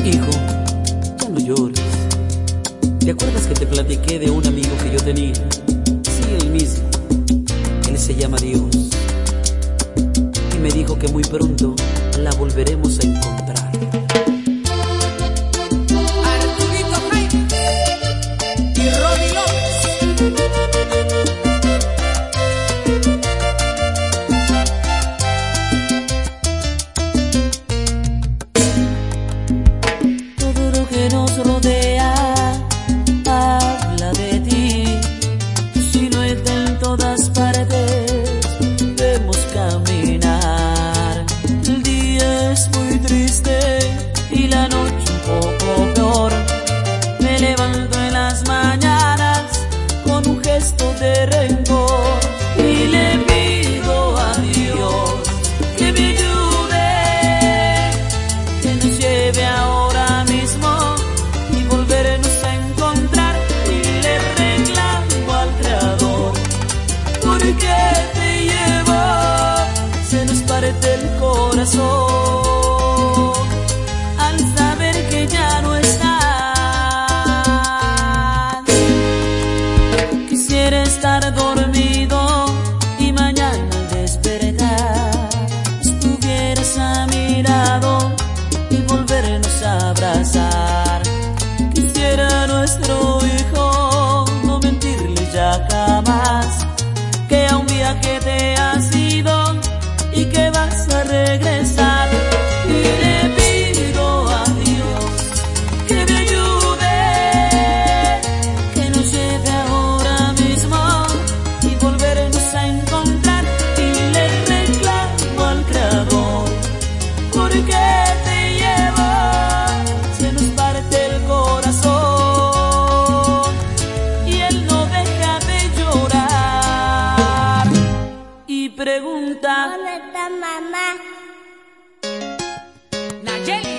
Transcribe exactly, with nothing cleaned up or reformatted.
Hijo, ya no llores. ¿Te acuerdas que te platiqué de un amigo que yo tenía? Sí, el mismo. Él se llama Dios. Y me dijo que muy pronto la volveremos a encontrar. Arturito Jaime y Rodi López. Todo lo que nos rodea habla de ti. Tu silueta en todas partes vemos caminar. El día es muy triste y la noche un poco peor. Me levanto en las mañanas con un gesto de rencor y le pido a Dios que me ayude, que nos lleve ahora mismo y volvernos a encontrar. Y le reclamo al Creador, ¿por qué te llevo? Se nos parte el corazón al saber que ya no estás. Quisiera estar dormido y mañana al despertar estuvieras a mi lado y volvernos a abrazar. Quisiera a nuestro hijo no mentirle ya jamás, que a un viaje te has ido y que vas a regresar. Y le pido a Dios que me ayude, que nos lleve ahora mismo y volvernos a encontrar. Y le reclamo al Creador, ¿por qué te llevo? Se nos parte el corazón y él no deja de llorar y pregunta: ¿Dónde está mamá? Nayeli